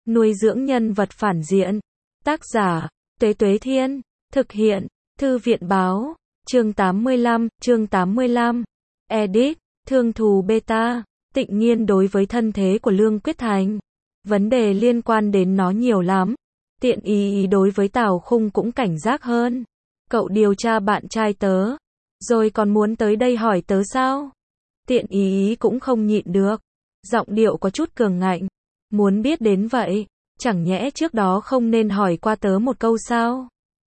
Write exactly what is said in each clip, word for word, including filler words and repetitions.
nuôi dưỡng nhân vật phản diện. Tác giả, Tuế Tuế Thiên, thực hiện, Thư viện Báo, chương tám mươi lăm, chương tám mươi lăm, edit, Thương thù beta, Tịnh Nhiên đối với thân thế của Lương Quyết Thành. Vấn đề liên quan đến nó nhiều lắm. Tiện ý ý đối với Tào Khung cũng cảnh giác hơn. Cậu điều tra bạn trai tớ, rồi còn muốn tới đây hỏi tớ sao? Tiện ý ý cũng không nhịn được. Giọng điệu có chút cường ngạnh. Muốn biết đến vậy, chẳng nhẽ trước đó không nên hỏi qua tớ một câu sao?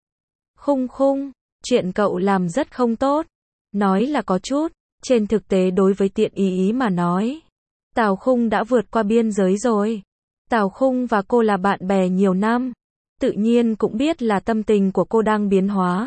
Khung khung, chuyện cậu làm rất không tốt. Nói là có chút, trên thực tế đối với tiện ý ý mà nói, Tào Khung đã vượt qua biên giới rồi. Tào Khung và cô là bạn bè nhiều năm, tự nhiên cũng biết là tâm tình của cô đang biến hóa.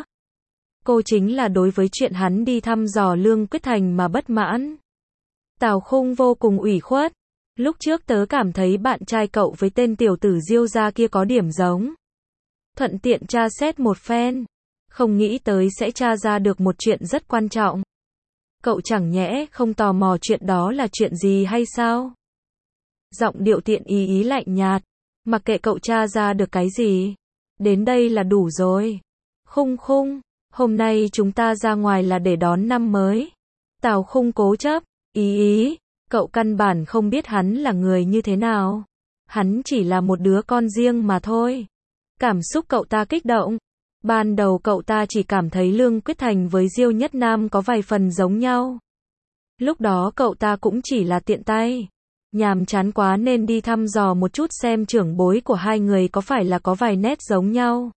Cô chính là đối với chuyện hắn đi thăm dò Lương Quyết Thành mà bất mãn. Tào Khung vô cùng ủy khuất. Lúc trước tớ cảm thấy bạn trai cậu với tên tiểu tử Diêu gia kia có điểm giống. Thuận tiện tra xét một phen. Không nghĩ tới sẽ tra ra được một chuyện rất quan trọng. Cậu chẳng nhẽ không tò mò chuyện đó là chuyện gì hay sao? Giọng điệu tiện ý ý lạnh nhạt. Mặc kệ cậu tra ra được cái gì. Đến đây là đủ rồi. Khung khung, hôm nay chúng ta ra ngoài là để đón năm mới. Tào Khung cố chấp. Ý ý, cậu căn bản không biết hắn là người như thế nào. Hắn chỉ là một đứa con riêng mà thôi. Cảm xúc cậu ta kích động. Ban đầu cậu ta chỉ cảm thấy Lương Quyết Thành với Diêu Nhất Nam có vài phần giống nhau. Lúc đó cậu ta cũng chỉ là tiện tay. Nhàm chán quá nên đi thăm dò một chút xem trưởng bối của hai người có phải là có vài nét giống nhau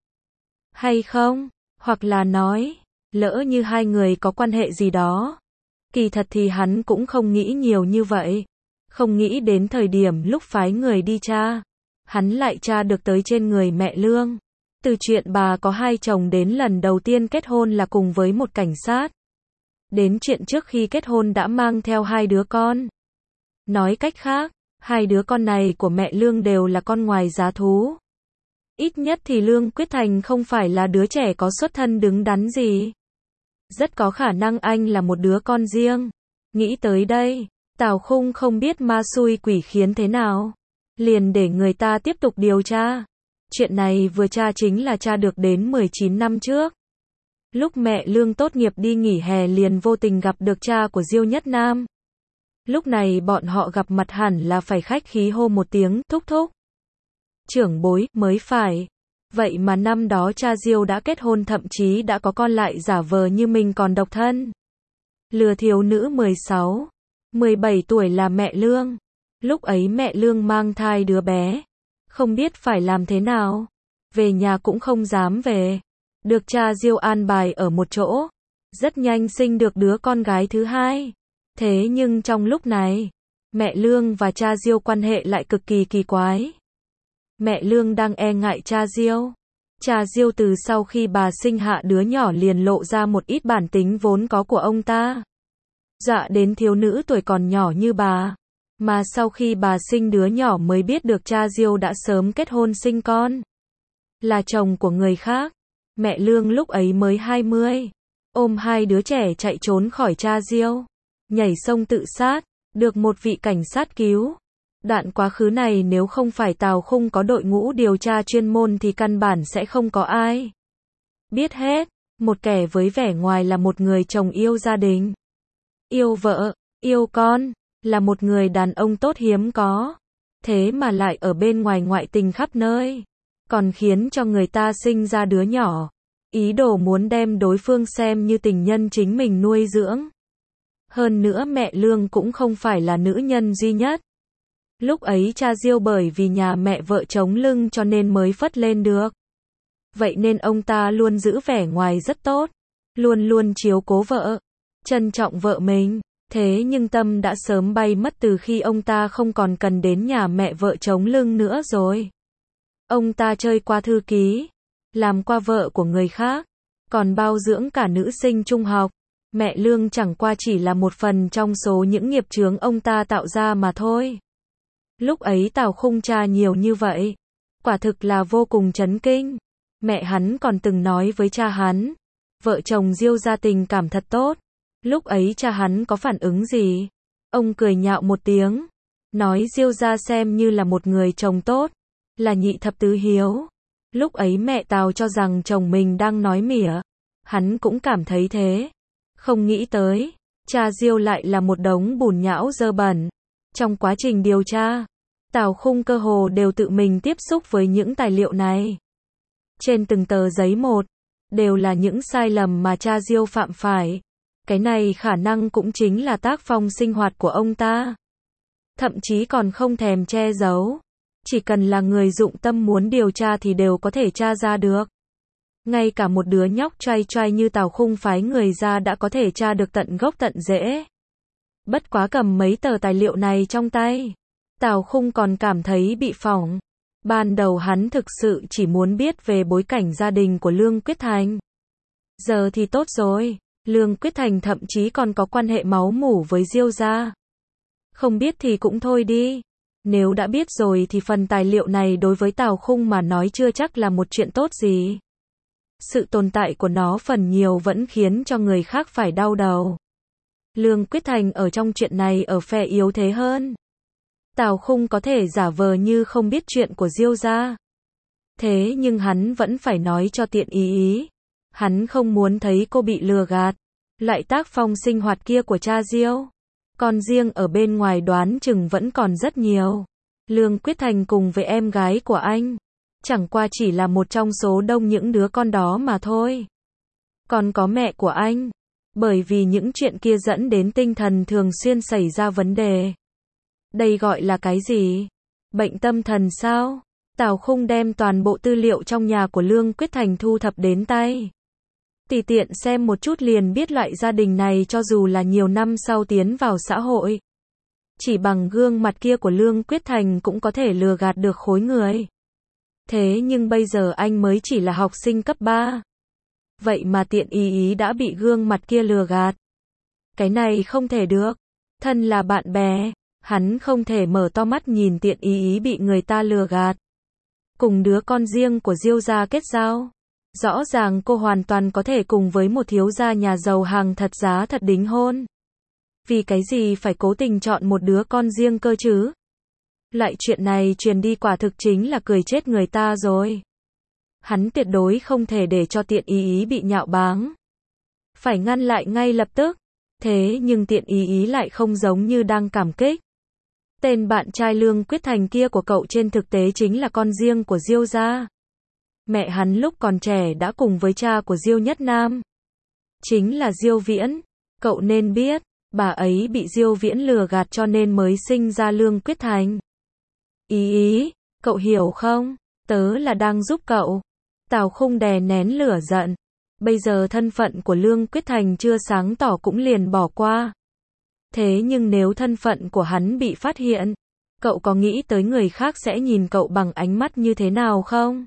hay không, hoặc là nói, lỡ như hai người có quan hệ gì đó. Kỳ thật thì hắn cũng không nghĩ nhiều như vậy. Không nghĩ đến thời điểm lúc phái người đi tra, hắn lại tra được tới trên người mẹ Lương. Từ chuyện bà có hai chồng đến lần đầu tiên kết hôn là cùng với một cảnh sát. Đến chuyện trước khi kết hôn đã mang theo hai đứa con. Nói cách khác, hai đứa con này của mẹ Lương đều là con ngoài giá thú. Ít nhất thì Lương Quyết Thành không phải là đứa trẻ có xuất thân đứng đắn gì. Rất có khả năng anh là một đứa con riêng. Nghĩ tới đây, Tào Khung không biết ma xui quỷ khiến thế nào. Liền để người ta tiếp tục điều tra. Chuyện này vừa tra chính là tra được đến mười chín năm trước. Lúc mẹ Lương tốt nghiệp đi nghỉ hè liền vô tình gặp được cha của Diêu Nhất Nam. Lúc này bọn họ gặp mặt hẳn là phải khách khí hô một tiếng thúc thúc. Trưởng bối mới phải. Vậy mà năm đó cha Diêu đã kết hôn, thậm chí đã có con, lại giả vờ như mình còn độc thân. Lừa thiếu nữ mười sáu, mười bảy tuổi là mẹ Lương. Lúc ấy mẹ Lương mang thai đứa bé. Không biết phải làm thế nào. Về nhà cũng không dám về. Được cha Diêu an bài ở một chỗ. Rất nhanh sinh được đứa con gái thứ hai. Thế nhưng trong lúc này, mẹ Lương và cha Diêu quan hệ lại cực kỳ kỳ quái. Mẹ Lương đang e ngại cha Diêu. Cha Diêu từ sau khi bà sinh hạ đứa nhỏ liền lộ ra một ít bản tính vốn có của ông ta. Dọa đến thiếu nữ tuổi còn nhỏ như bà. Mà sau khi bà sinh đứa nhỏ mới biết được cha Diêu đã sớm kết hôn sinh con. Là chồng của người khác. Mẹ Lương lúc ấy mới hai mươi. Ôm hai đứa trẻ chạy trốn khỏi cha Diêu. Nhảy sông tự sát. Được một vị cảnh sát cứu. Đoạn quá khứ này nếu không phải Tào Khung có đội ngũ điều tra chuyên môn thì căn bản sẽ không có ai biết hết. Một kẻ với vẻ ngoài là một người chồng yêu gia đình, yêu vợ, yêu con, là một người đàn ông tốt hiếm có. Thế mà lại ở bên ngoài ngoại tình khắp nơi. Còn khiến cho người ta sinh ra đứa nhỏ. Ý đồ muốn đem đối phương xem như tình nhân chính mình nuôi dưỡng. Hơn nữa mẹ Lương cũng không phải là nữ nhân duy nhất. Lúc ấy cha Diêu bởi vì nhà mẹ vợ chống lưng cho nên mới phất lên được. Vậy nên ông ta luôn giữ vẻ ngoài rất tốt. Luôn luôn chiếu cố vợ. Trân trọng vợ mình. Thế nhưng tâm đã sớm bay mất từ khi ông ta không còn cần đến nhà mẹ vợ chống lưng nữa rồi. Ông ta chơi qua thư ký. Làm qua vợ của người khác. Còn bao dưỡng cả nữ sinh trung học. Mẹ Lương chẳng qua chỉ là một phần trong số những nghiệp chướng ông ta tạo ra mà thôi. Lúc ấy Tào Khung tra nhiều như vậy. Quả thực là vô cùng chấn kinh. Mẹ hắn còn từng nói với cha hắn. Vợ chồng Diêu gia tình cảm thật tốt. Lúc ấy cha hắn có phản ứng gì? Ông cười nhạo một tiếng. Nói Diêu gia xem như là một người chồng tốt. là nhị thập tứ hiếu. Lúc ấy mẹ Tào cho rằng chồng mình đang nói mỉa. Hắn cũng cảm thấy thế. Không nghĩ tới, cha Diêu lại là một đống bùn nhão dơ bẩn. Trong quá trình điều tra, Tào Khung cơ hồ đều tự mình tiếp xúc với những tài liệu này. Trên từng tờ giấy một, đều là những sai lầm mà cha Diêu phạm phải. Cái này khả năng cũng chính là tác phong sinh hoạt của ông ta. Thậm chí còn không thèm che giấu. Chỉ cần là người dụng tâm muốn điều tra thì đều có thể tra ra được. Ngay cả một đứa nhóc choai choai như Tào Khung phái người ra đã có thể tra được tận gốc tận rễ. Bất quá cầm mấy tờ tài liệu này trong tay, Tào Khung còn cảm thấy bị phỏng. Ban đầu hắn thực sự chỉ muốn biết về bối cảnh gia đình của Lương Quyết Thành. Giờ thì tốt rồi, Lương Quyết Thành thậm chí còn có quan hệ máu mủ với Diêu gia. Không biết thì cũng thôi đi. Nếu đã biết rồi thì phần tài liệu này đối với Tào Khung mà nói chưa chắc là một chuyện tốt gì. Sự tồn tại của nó phần nhiều vẫn khiến cho người khác phải đau đầu. Lương Quyết Thành ở trong chuyện này ở phe yếu thế hơn. Tào Khung có thể giả vờ như không biết chuyện của Diêu gia. Thế nhưng hắn vẫn phải nói cho tiện ý ý. Hắn không muốn thấy cô bị lừa gạt. Loại tác phong sinh hoạt kia của cha Diêu. Còn riêng ở bên ngoài đoán chừng vẫn còn rất nhiều. Lương Quyết Thành cùng với em gái của anh, chẳng qua chỉ là một trong số đông những đứa con đó mà thôi. Còn có mẹ của anh. Bởi vì những chuyện kia dẫn đến tinh thần thường xuyên xảy ra vấn đề. Đây gọi là cái gì? Bệnh tâm thần sao? Tào Khung đem toàn bộ tư liệu trong nhà của Lương Quyết Thành thu thập đến tay. Tùy tiện xem một chút liền biết loại gia đình này cho dù là nhiều năm sau tiến vào xã hội. Chỉ bằng gương mặt kia của Lương Quyết Thành cũng có thể lừa gạt được khối người. Thế nhưng bây giờ anh mới chỉ là học sinh cấp ba. Vậy mà tiện ý ý đã bị gương mặt kia lừa gạt. Cái này không thể được. Thân là bạn bè, hắn không thể mở to mắt nhìn tiện ý ý bị người ta lừa gạt. Cùng đứa con riêng của Diêu gia kết giao. Rõ ràng cô hoàn toàn có thể cùng với một thiếu gia nhà giàu hàng thật giá thật đính hôn. Vì cái gì phải cố tình chọn một đứa con riêng cơ chứ? Loại chuyện này truyền đi quả thực chính là cười chết người ta rồi. Hắn tuyệt đối không thể để cho tiện ý ý bị nhạo báng. Phải ngăn lại ngay lập tức. Thế nhưng tiện ý ý lại không giống như đang cảm kích. Tên bạn trai Lương Quyết Thành kia của cậu trên thực tế chính là con riêng của Diêu gia. Mẹ hắn lúc còn trẻ đã cùng với cha của Diêu Nhất Nam. Chính là Diêu Viễn. Cậu nên biết, bà ấy bị Diêu Viễn lừa gạt cho nên mới sinh ra Lương Quyết Thành. Ý ý, cậu hiểu không? Tớ là đang giúp cậu. Tào Khung đè nén lửa giận. Bây giờ thân phận của Lương Quyết Thành chưa sáng tỏ cũng liền bỏ qua. Thế nhưng nếu thân phận của hắn bị phát hiện, cậu có nghĩ tới người khác sẽ nhìn cậu bằng ánh mắt như thế nào không?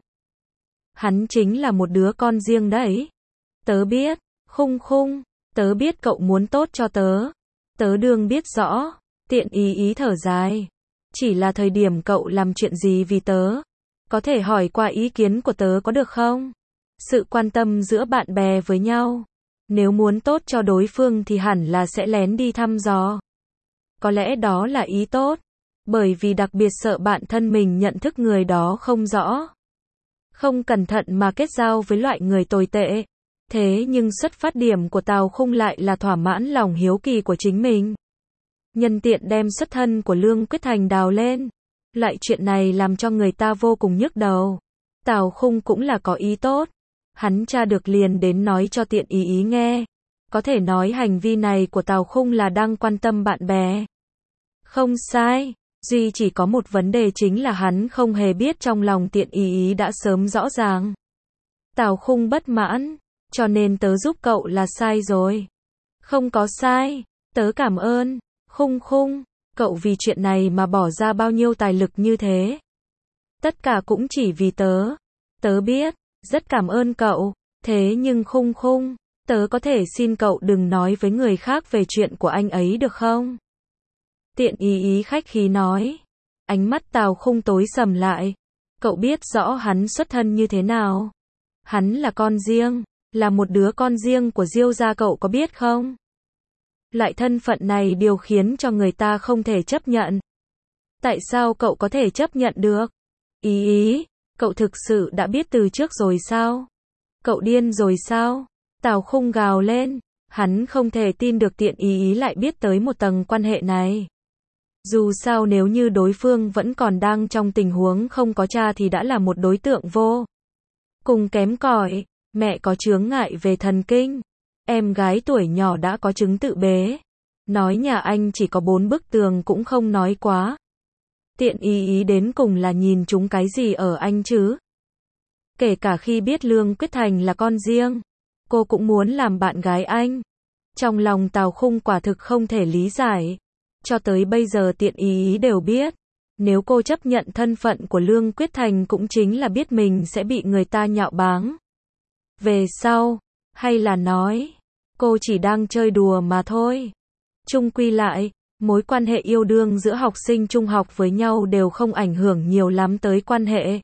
Hắn chính là một đứa con riêng đấy. Tớ biết, Khung Khung, tớ biết cậu muốn tốt cho tớ. Tớ đương biết rõ, tiện ý ý thở dài. Chỉ là thời điểm cậu làm chuyện gì vì tớ. Có thể hỏi qua ý kiến của tớ có được không? Sự quan tâm giữa bạn bè với nhau. Nếu muốn tốt cho đối phương thì hẳn là sẽ lén đi thăm dò. Có lẽ đó là ý tốt. Bởi vì đặc biệt sợ bạn thân mình nhận thức người đó không rõ. Không cẩn thận mà kết giao với loại người tồi tệ. Thế nhưng xuất phát điểm của Tào Khung lại là thỏa mãn lòng hiếu kỳ của chính mình. Nhân tiện đem xuất thân của Lương Quyết Thành đào lên. Loại chuyện này làm cho người ta vô cùng nhức đầu. Tào Khung cũng là có ý tốt. Hắn tra được liền đến nói cho tiện ý ý nghe. Có thể nói hành vi này của Tào Khung là đang quan tâm bạn bè. Không sai. Duy chỉ có một vấn đề chính là hắn không hề biết trong lòng tiện ý ý đã sớm rõ ràng. Tào Khung bất mãn. Cho nên tớ giúp cậu là sai rồi. Không có sai. Tớ cảm ơn. Khung Khung. Cậu vì chuyện này mà bỏ ra bao nhiêu tài lực như thế. Tất cả cũng chỉ vì tớ. Tớ biết. Rất cảm ơn cậu. Thế nhưng Khung Khung. Tớ có thể xin cậu đừng nói với người khác về chuyện của anh ấy được không? Tiện ý ý khách khí nói. Ánh mắt Tào Khung tối sầm lại. Cậu biết rõ hắn xuất thân như thế nào. Hắn là con riêng. Là một đứa con riêng của Diêu gia, cậu có biết không? Loại thân phận này điều khiến cho người ta không thể chấp nhận. Tại sao cậu có thể chấp nhận được? Ý ý, cậu thực sự đã biết từ trước rồi sao? Cậu điên rồi sao? Tào Khung gào lên, hắn không thể tin được Tiện Ý ý lại biết tới một tầng quan hệ này. Dù sao nếu như đối phương vẫn còn đang trong tình huống không có cha thì đã là một đối tượng vô cùng kém cỏi. Mẹ có chướng ngại về thần kinh, em gái tuổi nhỏ đã có chứng tự bế. Nói nhà anh chỉ có bốn bức tường cũng không nói quá. Tiện Ý ý đến cùng là nhìn chúng cái gì ở anh chứ? Kể cả khi biết Lương Quyết Thành là con riêng, cô cũng muốn làm bạn gái anh. Trong lòng Tào Khung quả thực không thể lý giải. Cho tới bây giờ Tiện Ý ý đều biết, nếu cô chấp nhận thân phận của Lương Quyết Thành cũng chính là biết mình sẽ bị người ta nhạo báng về sau, hay là nói, cô chỉ đang chơi đùa mà thôi. Chung quy lại, mối quan hệ yêu đương giữa học sinh trung học với nhau đều không ảnh hưởng nhiều lắm tới quan hệ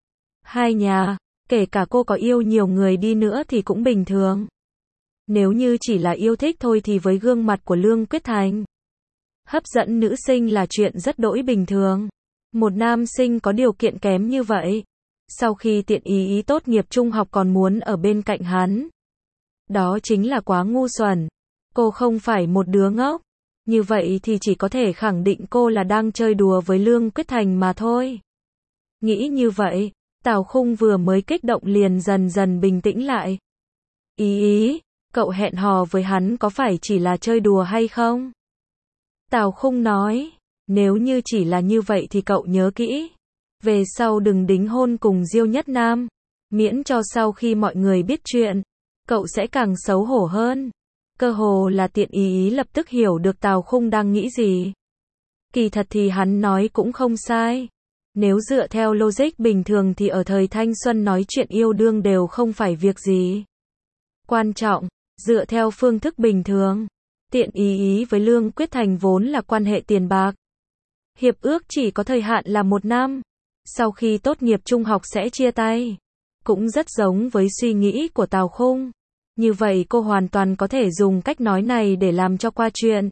hai nhà, kể cả cô có yêu nhiều người đi nữa thì cũng bình thường. Nếu như chỉ là yêu thích thôi thì với gương mặt của Lương Quyết Thành, hấp dẫn nữ sinh là chuyện rất đỗi bình thường. Một nam sinh có điều kiện kém như vậy, sau khi Tiện Ý ý tốt nghiệp trung học còn muốn ở bên cạnh hắn, đó chính là quá ngu xuẩn. Cô không phải một đứa ngốc. Như vậy thì chỉ có thể khẳng định cô là đang chơi đùa với Lương Quyết Thành mà thôi. Nghĩ như vậy, Tào Khung vừa mới kích động liền dần dần bình tĩnh lại. Ý ý, cậu hẹn hò với hắn có phải chỉ là chơi đùa hay không? Tào Khung nói, nếu như chỉ là như vậy thì cậu nhớ kỹ. Về sau đừng đính hôn cùng Diêu Nhất Nam. Miễn cho sau khi mọi người biết chuyện, cậu sẽ càng xấu hổ hơn. Cơ hồ là Tiện Ý ý lập tức hiểu được Tào Khung đang nghĩ gì. Kỳ thật thì hắn nói cũng không sai. Nếu dựa theo logic bình thường thì ở thời thanh xuân nói chuyện yêu đương đều không phải việc gì quan trọng. Dựa theo phương thức bình thường, Tiện Ý ý với Lương Quyết Thành vốn là quan hệ tiền bạc. Hiệp ước chỉ có thời hạn là một năm. Sau khi tốt nghiệp trung học sẽ chia tay. Cũng rất giống với suy nghĩ của Tào Khung. Như vậy cô hoàn toàn có thể dùng cách nói này để làm cho qua chuyện.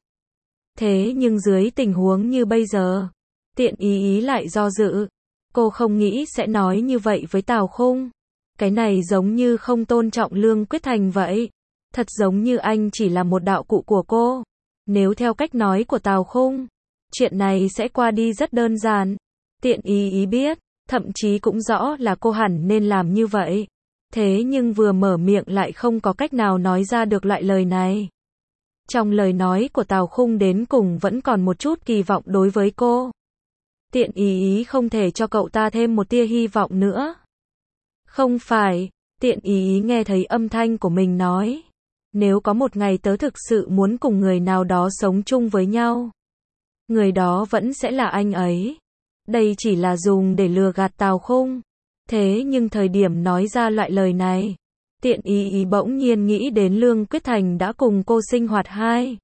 Thế nhưng dưới tình huống như bây giờ, Tiện Ý ý lại do dự. Cô không nghĩ sẽ nói như vậy với Tào Khung. Cái này giống như không tôn trọng Lương Quyết Thành vậy. Thật giống như anh chỉ là một đạo cụ của cô. Nếu theo cách nói của Tào Khung, chuyện này sẽ qua đi rất đơn giản. Tiện Ý ý biết, thậm chí cũng rõ là cô hẳn nên làm như vậy. Thế nhưng vừa mở miệng lại không có cách nào nói ra được loại lời này. Trong lời nói của Tào Khung đến cùng vẫn còn một chút kỳ vọng đối với cô. Tiện Ý ý không thể cho cậu ta thêm một tia hy vọng nữa. Không phải, Tiện Ý ý nghe thấy âm thanh của mình nói. Nếu có một ngày tớ thực sự muốn cùng người nào đó sống chung với nhau, người đó vẫn sẽ là anh ấy. Đây chỉ là dùng để lừa gạt Tào Khung. Thế nhưng thời điểm nói ra loại lời này, Tiện Ý ý bỗng nhiên nghĩ đến Lương Quyết Thành đã cùng cô sinh hoạt hai,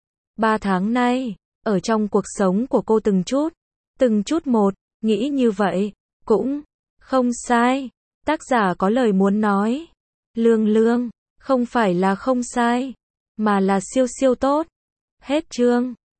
ba tháng nay, ở trong cuộc sống của cô từng chút, từng chút một, nghĩ như vậy, cũng không sai. Tác giả có lời muốn nói, Lương Lương, không phải là không sai, mà là siêu siêu tốt. Hết chương.